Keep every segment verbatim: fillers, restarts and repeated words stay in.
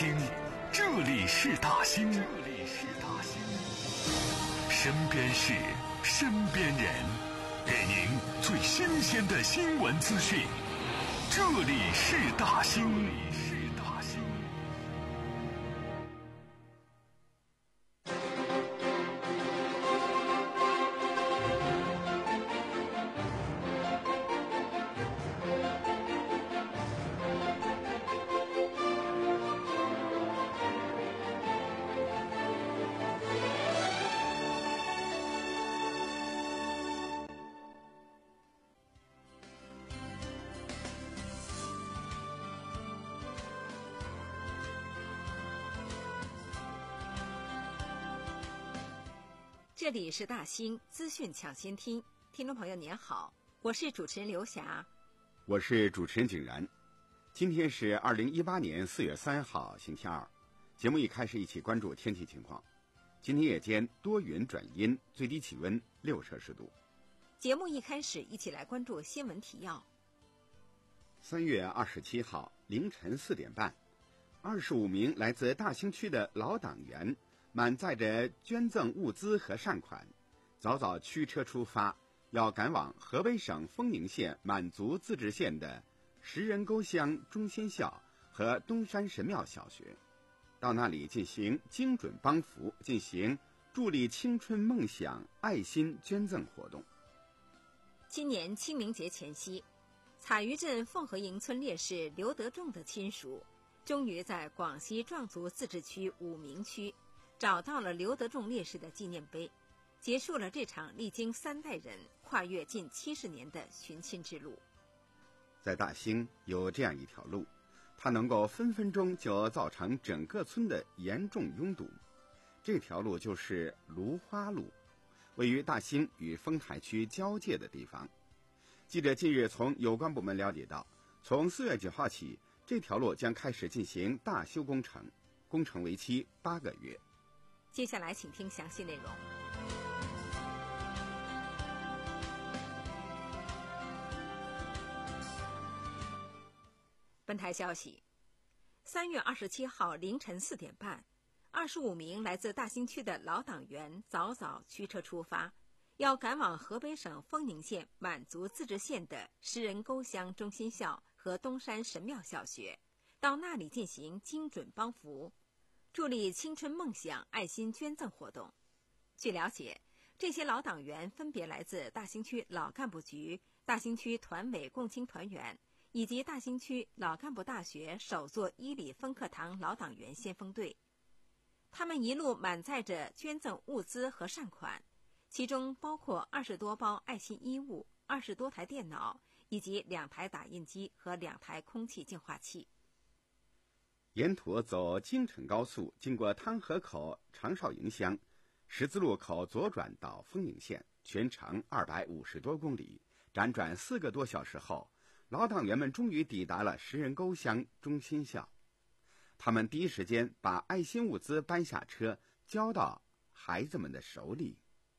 兴，这里是大兴，这里是大兴。身边事，身边人，给您最新鲜的新闻资讯。这里是大兴，这里是大兴。 这里是大兴资讯抢先听，听众朋友您好，我是主持人刘霞， 我是主持人景然。今天是二零一八年四月三号，星期二。节目一开始一起关注天气情况。今天夜间多云转阴，最低气温六摄氏度。 节目一开始一起来关注新闻提要。 三月二十七号凌晨四点半，二十五名来自大兴区的老党员满载着捐赠物资和善款，早早驱车出发，要赶往河北省丰宁县满族自治县的石人沟乡中心校和东山神庙小学，到那里进行精准帮扶，进行助力青春梦想爱心捐赠活动。 今年清明节前夕，采鱼镇凤和营村烈士刘德仲的亲属终于在广西壮族自治区武鸣区找到了刘德仲烈士的纪念碑，结束了这场历经三代人跨越近七十年的寻亲之路。 在大兴有这样一条路，它能够分分钟就造成整个村的严重拥堵。这条路就是芦花路，位于大兴与丰台区交界的地方。记者近日从有关部门了解到，从四月九号起，这条路将开始进行大修工程，工程为期八个月。 接下来请听详细内容。本台消息，三月二十七号凌晨四点半，二十五名来自大兴区的老党员早早驱车出发，要赶往河北省丰宁县满族自治县的石人沟乡中心校和东山神庙小学，到那里进行精准帮扶，助力青春梦想爱心捐赠活动。据了解，这些老党员分别来自大兴区老干部局、大兴区团委共青团员以及大兴区老干部大学首座一里分课堂老党员先锋队。他们一路满载着捐赠物资和善款，其中包括二十多包爱心衣物、二十多台电脑以及两台打印机和两台空气净化器。 沿途走京承高速，经过汤河口长少营乡，十字路口左转到丰宁县，全程二百五十多公里，辗转四个多小时后，老党员们终于抵达了石人沟乡中心校。他们第一时间把爱心物资搬下车，交到孩子们的手里。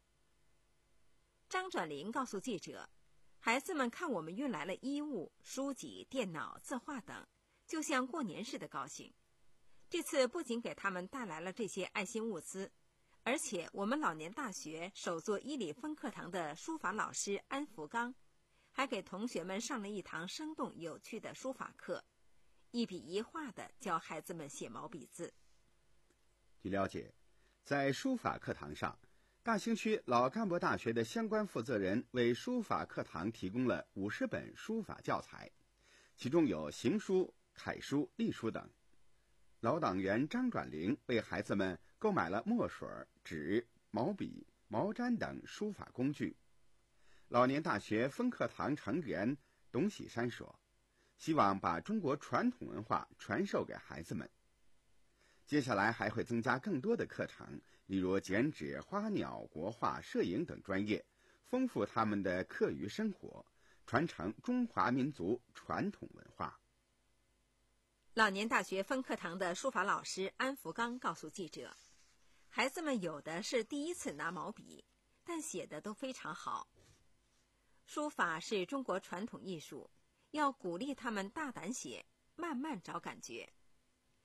张转林告诉记者，孩子们看我们运来了衣物、书籍、电脑、字画等，就像过年似的高兴。这次不仅给他们带来了这些爱心物资，而且我们老年大学首座一里分课堂的书法老师安福刚还给同学们上了一堂生动有趣的书法课，一笔一画的教孩子们写毛笔字。 据了解，在书法课堂上，大兴区老干部大学的相关负责人为书法课堂提供了五十本书法教材，其中有行书、楷书、隶书等。老党员张转玲为孩子们购买了墨水、纸、毛笔、毛毡等书法工具。老年大学分课堂成员董喜山说，希望把中国传统文化传授给孩子们。接下来还会增加更多的课程，例如剪纸、花鸟、国画、摄影等专业，丰富他们的课余生活，传承中华民族传统文化。 老年大学分课堂的书法老师安福刚告诉记者，孩子们有的是第一次拿毛笔，但写的都非常好。书法是中国传统艺术，要鼓励他们大胆写，慢慢找感觉。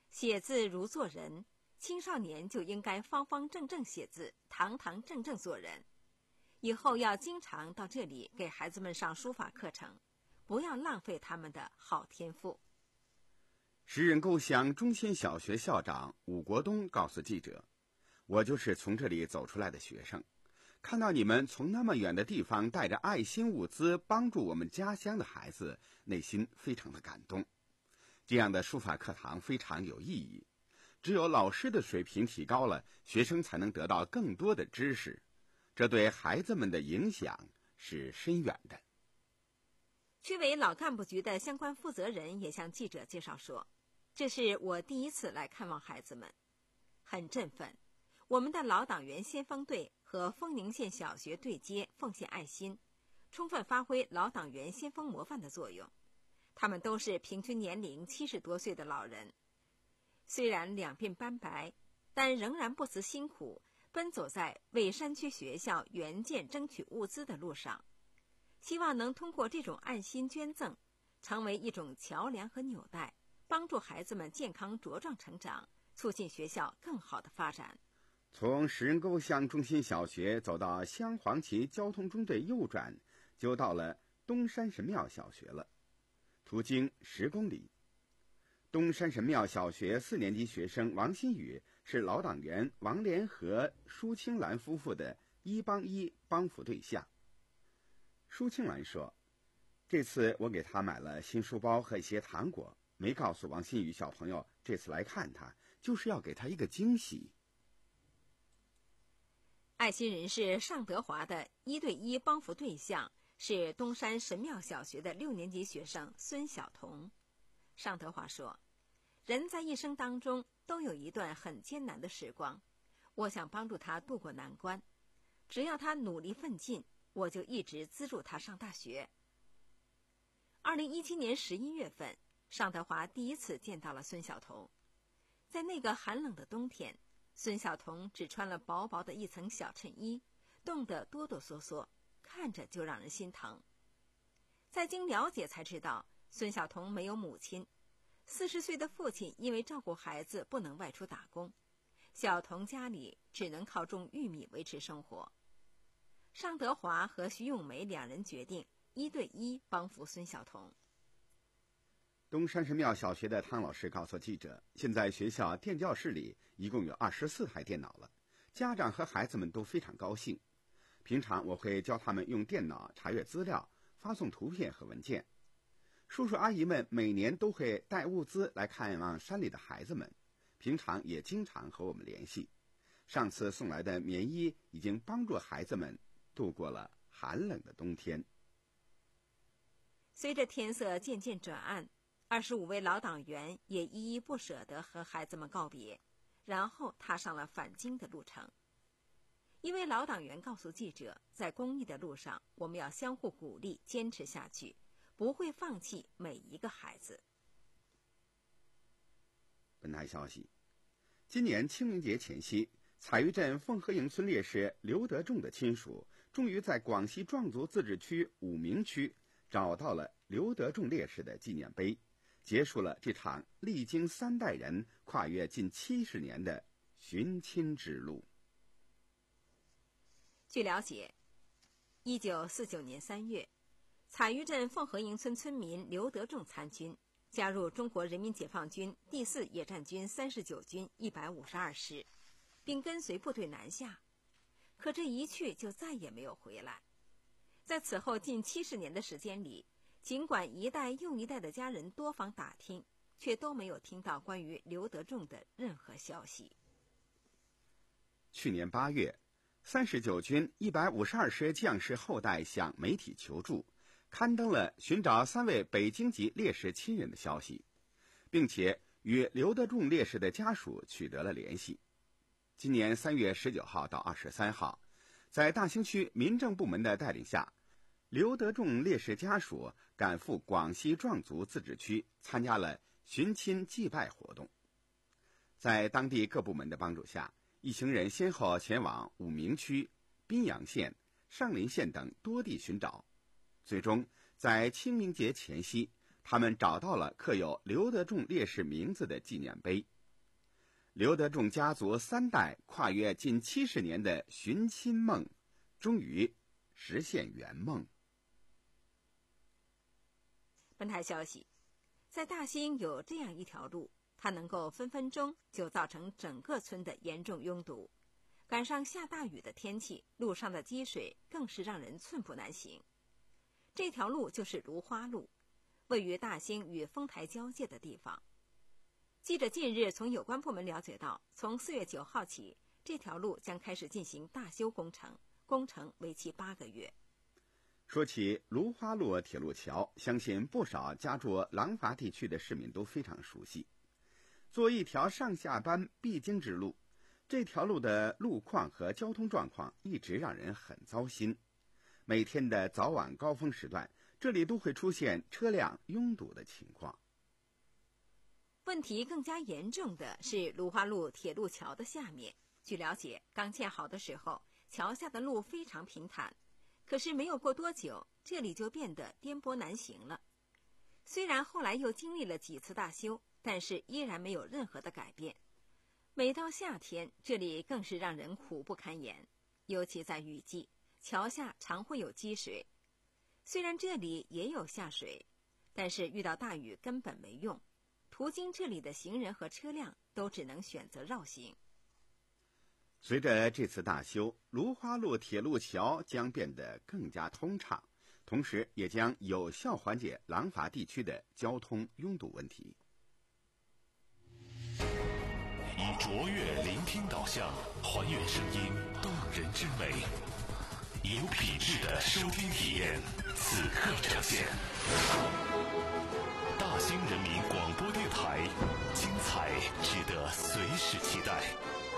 写字如做人，青少年就应该方方正正写字，堂堂正正做人。以后要经常到这里给孩子们上书法课程，不要浪费他们的好天赋。 时任构想中心小学校长武国东告诉记者，我就是从这里走出来的学生，看到你们从那么远的地方带着爱心物资帮助我们家乡的孩子，内心非常的感动。这样的书法课堂非常有意义，只有老师的水平提高了，学生才能得到更多的知识，这对孩子们的影响是深远的。 区委老干部局的相关负责人也向记者介绍说，这是我第一次来看望孩子们，很振奋。我们的老党员先锋队和丰宁县小学对接，奉献爱心，充分发挥老党员先锋模范的作用。他们都是平均年龄七十多岁的老人，虽然两鬓斑白，但仍然不辞辛苦，奔走在为山区学校援建争取物资的路上。希望能通过这种爱心捐赠，成为一种桥梁和纽带，帮助孩子们健康茁壮成长，促进学校更好的发展。 从时任构想中心小学走到镶黄旗交通中队右转，就到了东山神庙小学了，途经十公里。东山神庙小学四年级学生王新宇是老党员王连和舒青兰夫妇的一帮一帮扶对象。舒青兰说，这次我给他买了新书包和一些糖果，没告诉王新宇小朋友这次来看他，就是要给他一个惊喜。 爱心人士尚德华的一对一帮扶对象是东山神庙小学的六年级学生孙晓彤。尚德华说，人在一生当中都有一段很艰难的时光，我想帮助他渡过难关，只要他努力奋进，我就一直资助他上大学。二零一七年十一月份，尚德华第一次见到了孙晓彤。在那个寒冷的冬天，孙晓彤只穿了薄薄的一层小衬衣，冻得哆哆嗦嗦，看着就让人心疼。在经了解才知道，孙晓彤没有母亲，四十岁的父亲因为照顾孩子不能外出打工，晓彤家里只能靠种玉米维持生活。尚德华和徐永梅两人决定一对一帮扶孙晓彤。 东山神庙小学的汤老师告诉记者，现在学校电教室里一共有二十四台电脑了，家长和孩子们都非常高兴。平常我会教他们用电脑查阅资料，发送图片和文件。叔叔阿姨们每年都会带物资来看望山里的孩子们，平常也经常和我们联系。上次送来的棉衣已经帮助孩子们度过了寒冷的冬天。 随着天色渐渐转暗，二十五位老党员也依依不舍地和孩子们告别，然后踏上了返京的路程。一位老党员告诉记者，在公益的路上，我们要相互鼓励，坚持下去，不会放弃每一个孩子。 本台消息，今年清明节前夕，采鱼镇凤和营村烈士刘德仲的亲属终于在广西壮族自治区武鸣区找到了刘德仲烈士的纪念碑，结束了这场历经三代人、跨越近七十年的寻亲之路。 据了解，一九四九年三月，采鱼镇凤和营村村民刘德仲参军，加入中国人民解放军第四野战军三十九军一百五十二师，并跟随部队南下。可这一去就再也没有回来。在此后近七十年的时间里，尽管一代又一代的家人多方打听，却都没有听到关于刘德仲的任何消息。 去年八月，三十九军一百五十二师将士后代向媒体求助，刊登了寻找三位北京籍烈士亲人的消息，并且与刘德仲烈士的家属取得了联系。今年三月十九号到二十三号，在大兴区民政部门的带领下，刘德仲烈士家属赶赴广西壮族自治区，参加了寻亲祭拜活动。在当地各部门的帮助下，一行人先后前往武鸣区、宾阳县、上林县等多地寻找，最终在清明节前夕，他们找到了刻有刘德仲烈士名字的纪念碑， 刘德仲家族三代跨越近七十年的寻亲梦，终于实现圆梦。 本台消息，在大兴有这样一条路，它能够分分钟就造成整个村的严重拥堵。赶上下大雨的天气，路上的积水更是让人寸步难行。这条路就是芦花路，位于大兴与丰台交界的地方。记者近日从有关部门了解到，从四月九号起，这条路将开始进行大修工程，工程为期八个月。 说起芦花路铁路桥，相信不少家住廊坊地区的市民都非常熟悉。作为一条上下班必经之路，这条路的路况和交通状况一直让人很糟心。每天的早晚高峰时段，这里都会出现车辆拥堵的情况。 问题更加严重的是芦花路铁路桥的下面。据了解，刚建好的时候，桥下的路非常平坦，可是没有过多久，这里就变得颠簸难行了。虽然后来又经历了几次大修，但是依然没有任何的改变。每到夏天，这里更是让人苦不堪言，尤其在雨季，桥下常会有积水。虽然这里也有下水，但是遇到大雨根本没用，途经这里的行人和车辆都只能选择绕行。 随着这次大修，芦花路铁路桥将变得更加通畅，同时也将有效缓解廊坊地区的交通拥堵问题。 以卓越聆听导向，还原声音动人之美，以有品质的收听体验，此刻呈现。大兴人民广播电台，精彩值得随时期待。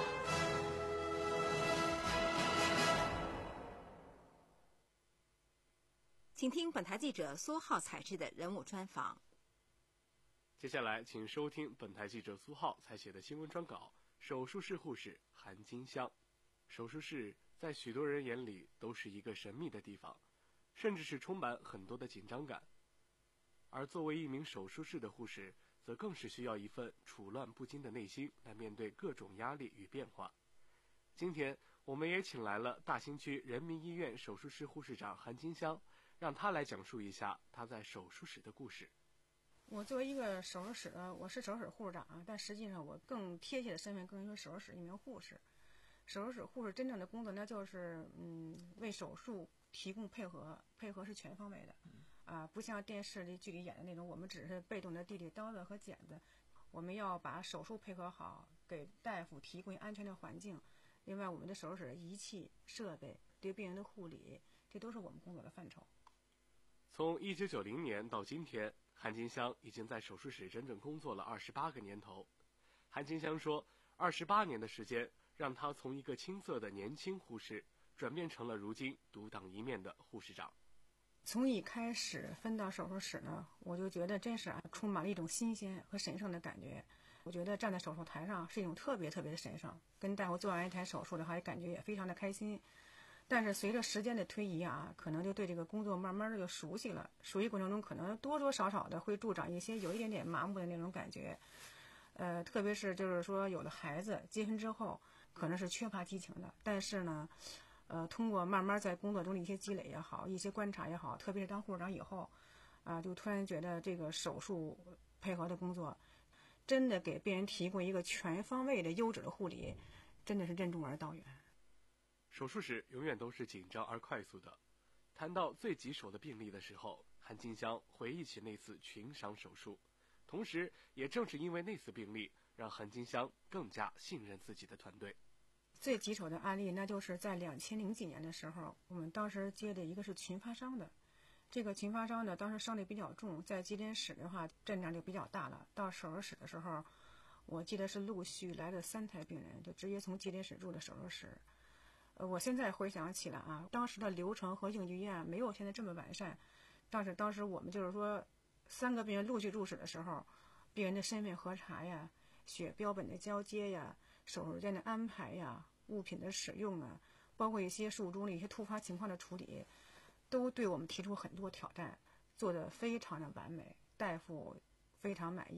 请听本台记者苏浩采制的人物专访。 接下来请收听本台记者苏浩采写的新闻专稿。手术室护士韩金香。手术室在许多人眼里都是一个神秘的地方，甚至是充满很多的紧张感。而作为一名手术室的护士，则更是需要一份处乱不惊的内心来面对各种压力与变化。今天我们也请来了大兴区人民医院手术室护士长韩金香，让她来讲述一下她在手术室的故事。 我作为一个手术室的，我是手术室护士长，但实际上我更贴切的身份更是手术室一名护士。手术室护士真正的工作呢，就是嗯，为手术提供配合，配合是全方位的，啊，不像电视里剧里演的那种，我们只是被动的递递刀子和剪子，我们要把手术配合好，给大夫提供安全的环境。另外，我们的手术室的仪器设备、对病人的护理，这都是我们工作的范畴。 从一九九零年到今天，韩金香已经在手术室整整工作了二十八个年头。韩金香说，二十八年的时间让她从一个青涩的年轻护士转变成了如今独当一面的护士长。 从一开始分到手术室呢，我就觉得真是啊，充满了一种新鲜和神圣的感觉。我觉得站在手术台上是一种特别特别的神圣，跟大夫做完一台手术的话，感觉也非常的开心。但是随着时间的推移啊，可能就对这个工作慢慢的就熟悉了。熟悉过程中，可能多多少少的会助长一些有一点点麻木的那种感觉。呃，特别是就是说，有的孩子结婚之后，可能是缺乏激情的，但是呢，呃，通过慢慢在工作中的一些积累也好，一些观察也好，特别是当护士长以后，啊、呃，就突然觉得这个手术配合的工作，真的给病人提供一个全方位的优质的护理，真的是任重而道远。 手术室永远都是紧张而快速的。谈到最棘手的病例的时候，韩金香回忆起那次群伤手术，同时也正是因为那次病例，让韩金香更加信任自己的团队。 最棘手的案例，那就是在两千零几年的时候，我们当时接的一个是群发伤的。这个群发伤呢，当时伤得比较重，在急诊室的话阵仗就比较大了。到手术室的时候，我记得是陆续来了三台病人，就直接从急诊室入了手术室。呃，我现在回想起来啊，当时的流程和应急预案没有现在这么完善，但是当时我们就是说，三个病人陆续入室的时候，病人的身份核查呀、血标本的交接呀、手术间的安排呀、物品的使用啊，包括一些术中的一些突发情况的处理，都对我们提出很多挑战，做得非常的完美，大夫非常满意，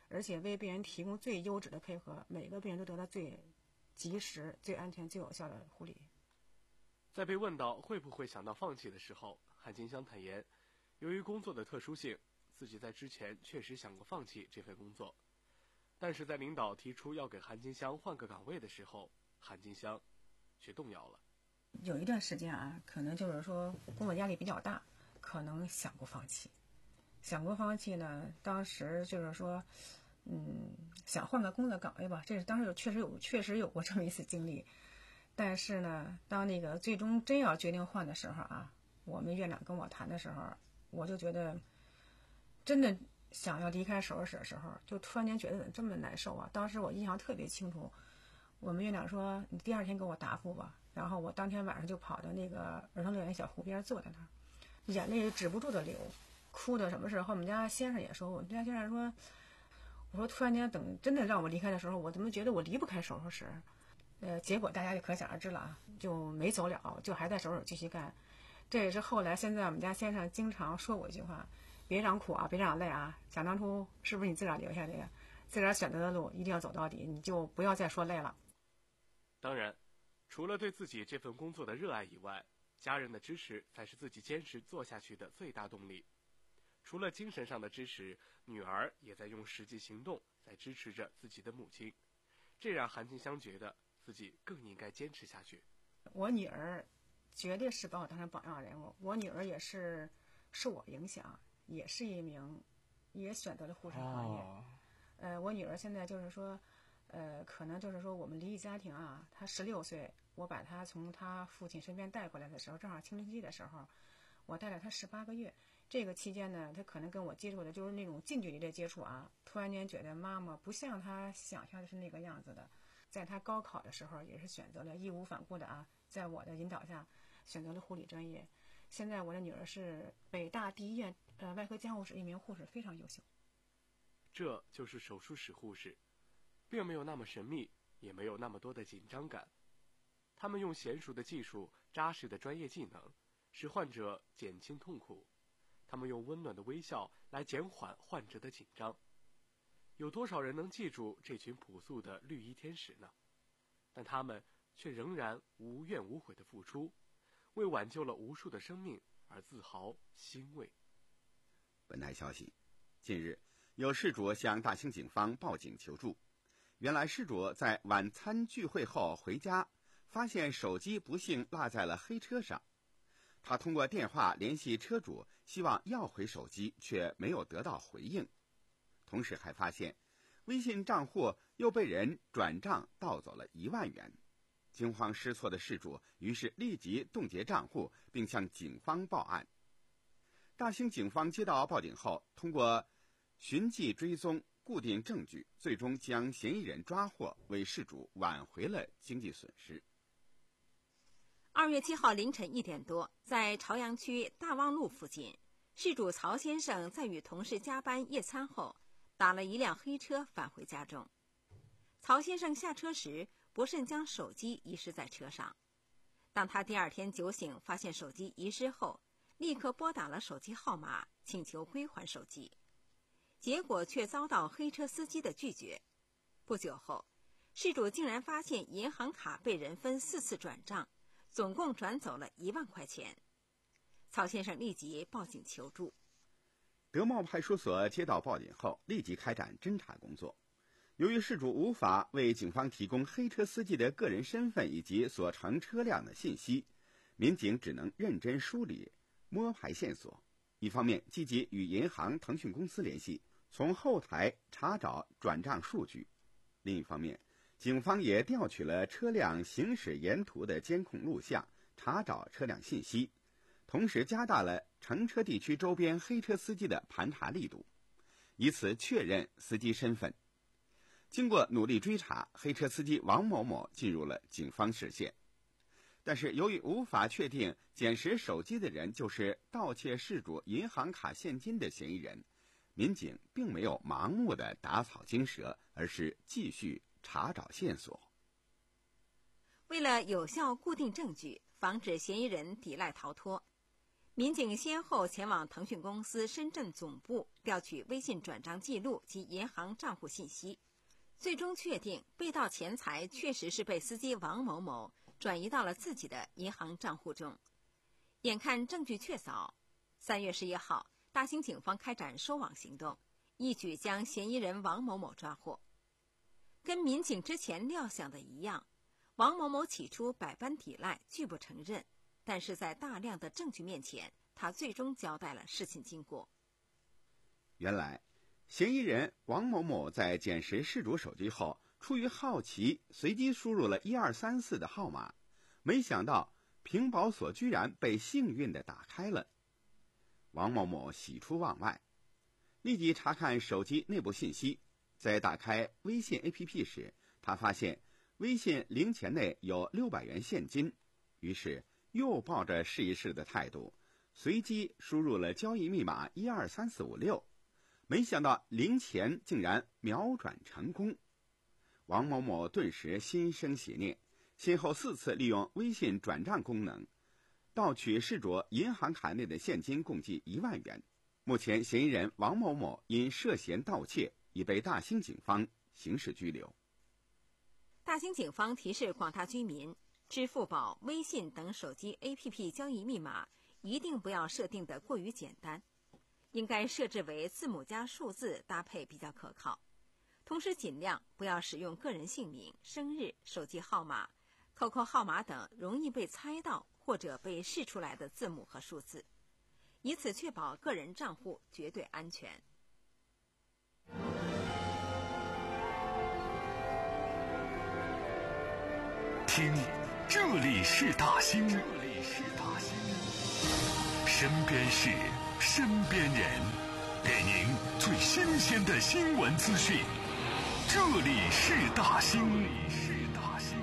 而且为病人提供最优质的配合，每个病人都得到最及时、最安全、最有效的护理。 在被问到会不会想到放弃的时候，韩金香坦言，由于工作的特殊性，自己在之前确实想过放弃这份工作，但是在领导提出要给韩金香换个岗位的时候，韩金香却动摇了。 有一段时间啊，可能就是说工作压力比较大，可能想过放弃。想过放弃呢，当时就是说，嗯，想换个工作岗位吧，这是当时有确实有确实有过这么一次经历。但是呢，当那个最终真要决定换的时候啊，我们院长跟我谈的时候，我就觉得，真的想要离开手术室的时候，就突然间觉得怎么这么难受啊！当时我印象特别清楚，我们院长说：“你第二天给我答复吧。”然后我当天晚上就跑到那个儿童乐园小湖边坐在那儿，眼泪止不住的流，哭的什么事和我们家先生也说，我们家先生说，我说突然间等真的让我离开的时候，我怎么觉得我离不开手术室？呃，结果大家就可想而知了啊，就没走了，就还在手术室继续干。这也是后来现在我们家先生经常说我一句话：别让苦啊，别让累啊。想当初是不是你自个儿留下的呀？自个儿选择的路一定要走到底，你就不要再说累了。 当然，除了对自己这份工作的热爱以外，家人的支持才是自己坚持做下去的最大动力。除了精神上的支持，女儿也在用实际行动在支持着自己的母亲，这让韩金香觉得自己更应该坚持下去。 我女儿绝对是把我当成榜样人物，我女儿也是受我影响，也是一名，也选择了护士行业。哦、呃，我女儿现在就是说，呃，可能就是说我们离异家庭啊，她十六岁，我把她从她父亲身边带回来的时候，正好青春期的时候，我带了她十八个月。这个期间呢，她可能跟我接触的就是那种近距离的接触啊，突然间觉得妈妈不像她想象的是那个样子的。在她高考的时候，也是选择了义无反顾的啊，在我的引导下选择了护理专业。现在我的女儿是北大第一院呃外科监护室一名护士，非常优秀。 这就是手术室护士，并没有那么神秘，也没有那么多的紧张感。他们用娴熟的技术、扎实的专业技能，使患者减轻痛苦。他们用温暖的微笑来减缓患者的紧张。有多少人能记住这群朴素的绿衣天使呢？但他们却仍然无怨无悔的付出，为挽救了无数的生命而自豪欣慰。 本台消息，近日有事主向大兴警方报警求助。原来事主在晚餐聚会后回家，发现手机不幸落在了黑车上。他通过电话联系车主，希望要回手机，却没有得到回应。同时还发现微信账户又被人转账盗走了一万元。惊慌失措的事主于是立即冻结账户，并向警方报案。大兴警方接到报警后，通过寻迹追踪固定证据，最终将嫌疑人抓获，为事主挽回了经济损失。 二月七号凌晨一点多，在朝阳区大望路附近，事主曹先生在与同事加班夜餐后，打了一辆黑车返回家中。曹先生下车时不慎将手机遗失在车上。当他第二天酒醒发现手机遗失后，立刻拨打了手机号码，请求归还手机，结果却遭到黑车司机的拒绝。不久后，事主竟然发现银行卡被人分四次转账，总共转走了一万块钱。曹先生立即报警求助。 德茂派出所接到报警后，立即开展侦查工作。由于事主无法为警方提供黑车司机的个人身份以及所乘车辆的信息，民警只能认真梳理摸排线索。一方面积极与银行、腾讯公司联系，从后台查找转账数据；另一方面，警方也调取了车辆行驶沿途的监控录像，查找车辆信息，同时加大了乘车地区周边黑车司机的盘查力度，以此确认司机身份。经过努力追查，黑车司机王某某进入了警方视线。但是由于无法确定捡拾手机的人就是盗窃事主银行卡现金的嫌疑人，民警并没有盲目的打草惊蛇，而是继续查找线索。 为了有效固定证据，防止嫌疑人抵赖逃脱， 民警先后前往腾讯公司深圳总部调取微信转账记录及银行账户信息，最终确定被盗钱财确实是被司机王某某转移到了自己的银行账户中。眼看证据确凿，三月十一号，大兴警方开展收网行动，一举将嫌疑人王某某抓获。跟民警之前料想的一样，王某某起初百般抵赖，拒不承认，但是在大量的证据面前，他最终交代了事情经过。 原来，嫌疑人王某某在捡拾事主手机后，出于好奇，随机输入了一二三四的号码，没想到屏保锁居然被幸运地打开了。王某某喜出望外，立即查看手机内部信息。在打开微信 A P P 时，他发现微信零钱内有六百元现金，于是又抱着试一试的态度，随机输入了交易密码一二三四五六，没想到零钱竟然秒转成功。王某某顿时心生邪念，先后四次利用微信转账功能盗取事主银行卡内的现金共计一万元。目前嫌疑人王某某因涉嫌盗窃已被大兴警方刑事拘留。 大兴警方提示广大居民，支付宝、微信等手机 A P P 交易密码一定不要设定的过于简单，应该设置为字母加数字搭配比较可靠。同时尽量不要使用个人姓名、生日、手机号码、Q Q 号码等容易被猜到或者被试出来的字母和数字，以此确保个人账户绝对安全。 听，这里是大兴，这里是大兴，身边事，身边人，给您最新鲜的新闻资讯。这里是大兴，这里是大兴。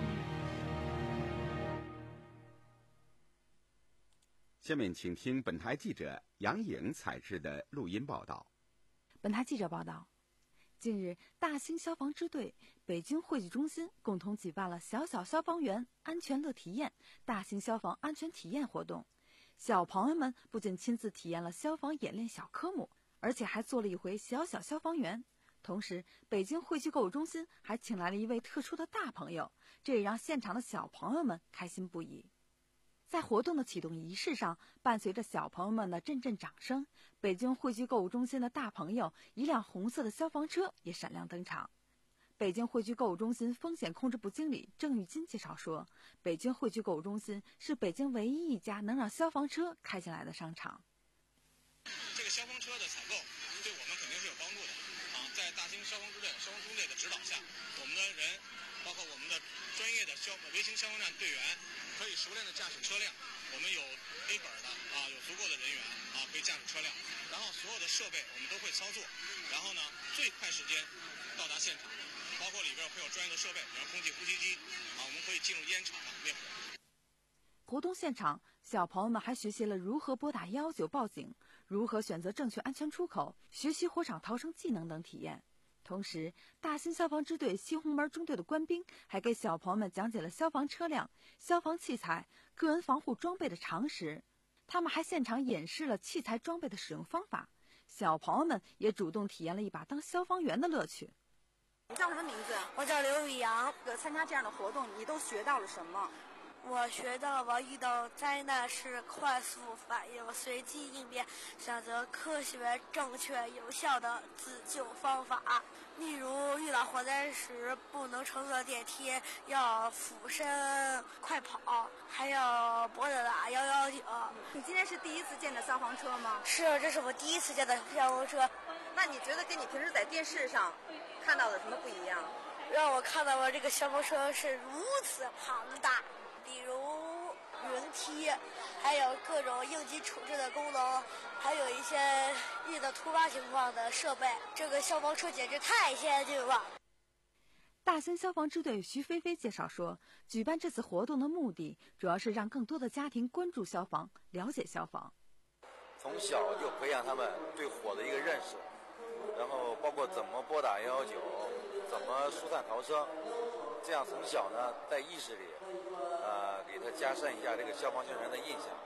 下面请听本台记者杨颖采制的录音报道。 本台记者报道，近日，大兴消防支队、北京会剧中心共同举办了小小消防员安全乐体验大兴消防安全体验活动。小朋友们不仅亲自体验了消防演练小科目，而且还做了一回小小消防员。同时，北京会剧购物中心还请来了一位特殊的大朋友，这也让现场的小朋友们开心不已。在活动的启动仪式上，伴随着小朋友们的阵阵掌声，北京会剧购物中心的大朋友一辆红色的消防车也闪亮登场。北京会剧购物中心风险控制部经理郑玉金介绍说，北京会剧购物中心是北京唯一一家能让消防车开进来的商场。 这个消防车的采购对我们肯定是有帮助的啊！在大兴消防支队、消防中队的指导下，我们的人，包括我们的专业的消微型消防站队员，可以熟练的驾驶车辆。我们有 A 本的啊，有足够的人员啊，可以驾驶车辆。然后所有的设备我们都会操作，然后呢，最快时间到达现场，包括里边会有专业的设备，比如空气呼吸机啊，我们可以进入烟厂灭火。 活动现场，小朋友们还学习了如何拨打一一九报警，如何选择正确安全出口，学习火场逃生技能等体验。同时，大兴消防支队西红门中队的官兵还给小朋友们讲解了消防车辆、消防器材、个人防护装备的常识。他们还现场演示了器材装备的使用方法，小朋友们也主动体验了一把当消防员的乐趣。 你叫什么名字？ 我叫刘宇阳。 参加这样的活动，你都学到了什么？ 我学到了遇到灾难时快速反应、随机应变，选择科学、正确、有效的自救方法。例如，遇到火灾时不能乘坐电梯，要俯身快跑，还要拨打幺幺九。 你今天是第一次见的消防车吗？ 是，这是我第一次见的消防车。 那你觉得跟你平时在电视上看到的什么不一样？ 让我看到了这个消防车是如此庞大。比如云梯，还有各种应急处置的功能，还有一些遇到突发情况的设备。这个消防车简直太先进了。 大兴消防支队徐菲菲介绍说，举办这次活动的目的主要是让更多的家庭关注消防，了解消防。 从小就培养他们对火的一个认识，然后包括怎么拨打一一九，怎么疏散逃生，这样从小呢在意识里呃，给他加深一下这个消防宣传的印象。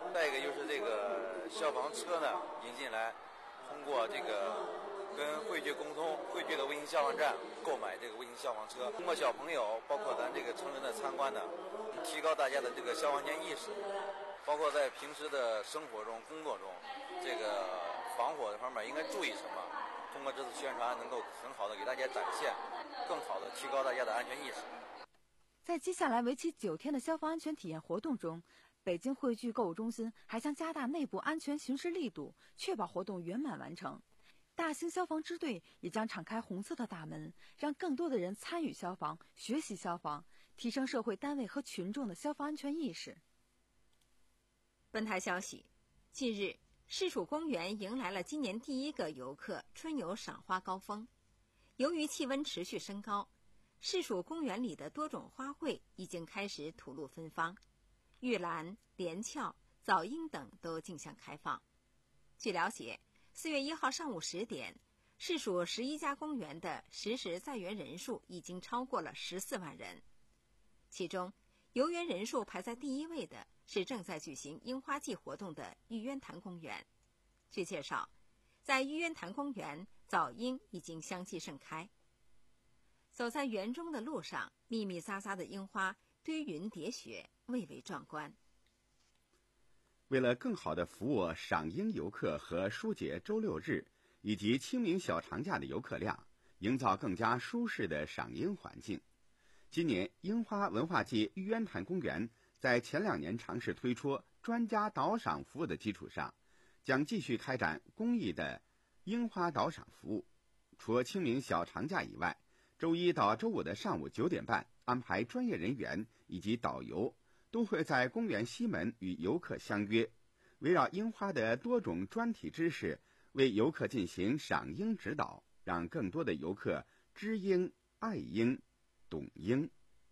再一个就是这个消防车呢引进来，通过这个跟汇聚沟通，汇聚的卫星消防站购买这个卫星消防车，通过小朋友包括咱这个成人的参观呢，提高大家的这个消防安全意识，包括在平时的生活中工作中，这个防火的方面应该注意什么，通过这次宣传能够很好的给大家展现，更好的提高大家的安全意识。 在接下来为期九天的消防安全体验活动中，北京汇聚购物中心还将加大内部安全巡视力度，确保活动圆满完成。大兴消防支队也将敞开红色的大门，让更多的人参与消防、学习消防，提升社会单位和群众的消防安全意识。 本台消息，近日，市属公园迎来了今年第一个游客春游赏花高峰。由于气温持续升高，市属公园里的多种花卉已经开始吐露芬芳，玉兰、连翘、早樱等都竞相开放。据了解，四月一号上午十点，市属十一家公园的实时在园人数已经超过了十四万人。其中，游园人数排在第一位的是正在举行樱花季活动的玉渊潭公园。据介绍，在玉渊潭公园，早樱已经相继盛开。走在园中的路上，密密匝匝的樱花堆云叠雪，蔚为壮观。 为了更好地服务赏樱游客和疏解周六日以及清明小长假的游客量，营造更加舒适的赏樱环境，今年樱花文化季玉渊潭公园在前两年尝试推出专家导赏服务的基础上，将继续开展公益的樱花导赏服务。除了清明小长假以外，周一到周五的上午九点半，安排专业人员以及导游都会在公园西门与游客相约，围绕樱花的多种专题知识，为游客进行赏樱指导，让更多的游客知樱、爱樱、懂樱。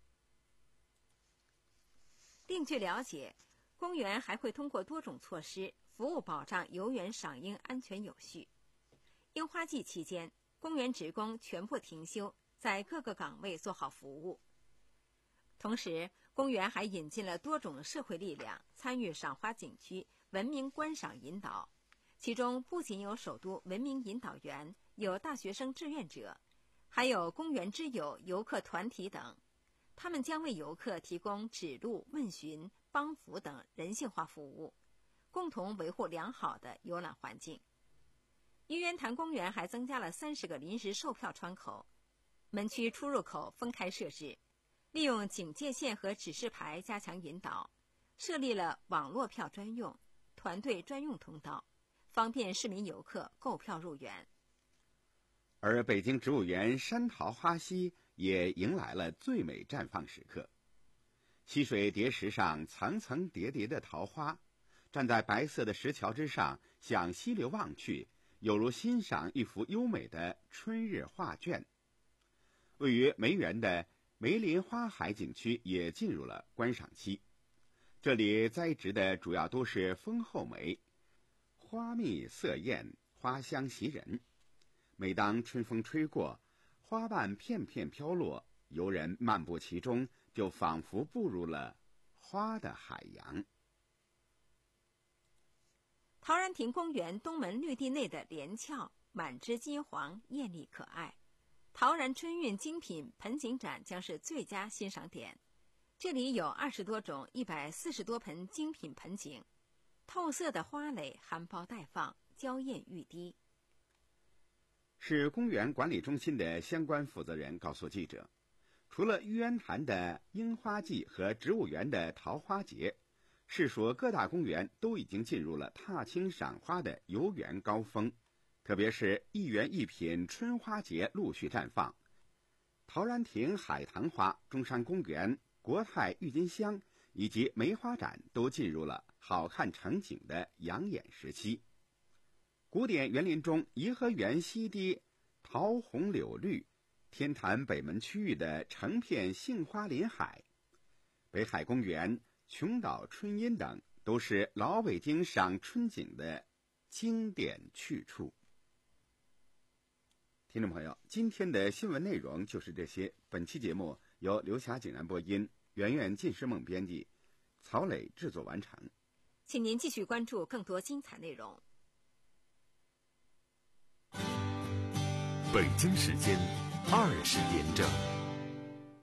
另据了解，公园还会通过多种措施服务保障游园赏樱安全有序。樱花季期间，公园职工全部停休，在各个岗位做好服务。同时，公园还引进了多种社会力量参与赏花景区文明观赏引导，其中不仅有首都文明引导员，有大学生志愿者，还有公园之友游客团体等，他们将为游客提供指路、问询、帮扶等人性化服务，共同维护良好的游览环境。玉渊潭公园还增加了三十个临时售票窗口，门区出入口分开设置，利用警戒线和指示牌加强引导，设立了网络票专用、团队专用通道，方便市民游客购票入园。 而北京植物园山桃花溪也迎来了最美绽放时刻。溪水叠石上层层叠叠的桃花，站在白色的石桥之上，向溪流望去，有如欣赏一幅优美的春日画卷。位于梅园的梅林花海景区也进入了观赏期，这里栽植的主要都是枫厚梅，花蜜色艳，花香袭人。每当春风吹过，花瓣片片飘落，游人漫步其中，就仿佛步入了花的海洋。 陶然亭公园东门绿地内的连翘满枝金黄，艳丽可爱。陶然春韵精品盆景展将是最佳欣赏点，这里有二十多种一百四十多盆精品盆景，透色的花蕾含苞待放，娇艳欲滴。 市公园管理中心的相关负责人告诉记者，除了玉渊潭的樱花季和植物园的桃花节，市属各大公园都已经进入了踏青赏花的游园高峰。特别是一园一品春花节陆续绽放，陶然亭海棠花、中山公园、国泰郁金香以及梅花展都进入了好看成景的养眼时期。古典园林中，颐和园西堤桃红柳绿，天坛北门区域的成片杏花林海，北海公园、琼岛春阴等都是老北京赏春景的经典去处。听众朋友，今天的新闻内容就是这些。本期节目由刘霞井然播音，圆圆进诗梦编辑，曹磊制作完成。 请您继续关注更多精彩内容。 北京时间二十点整。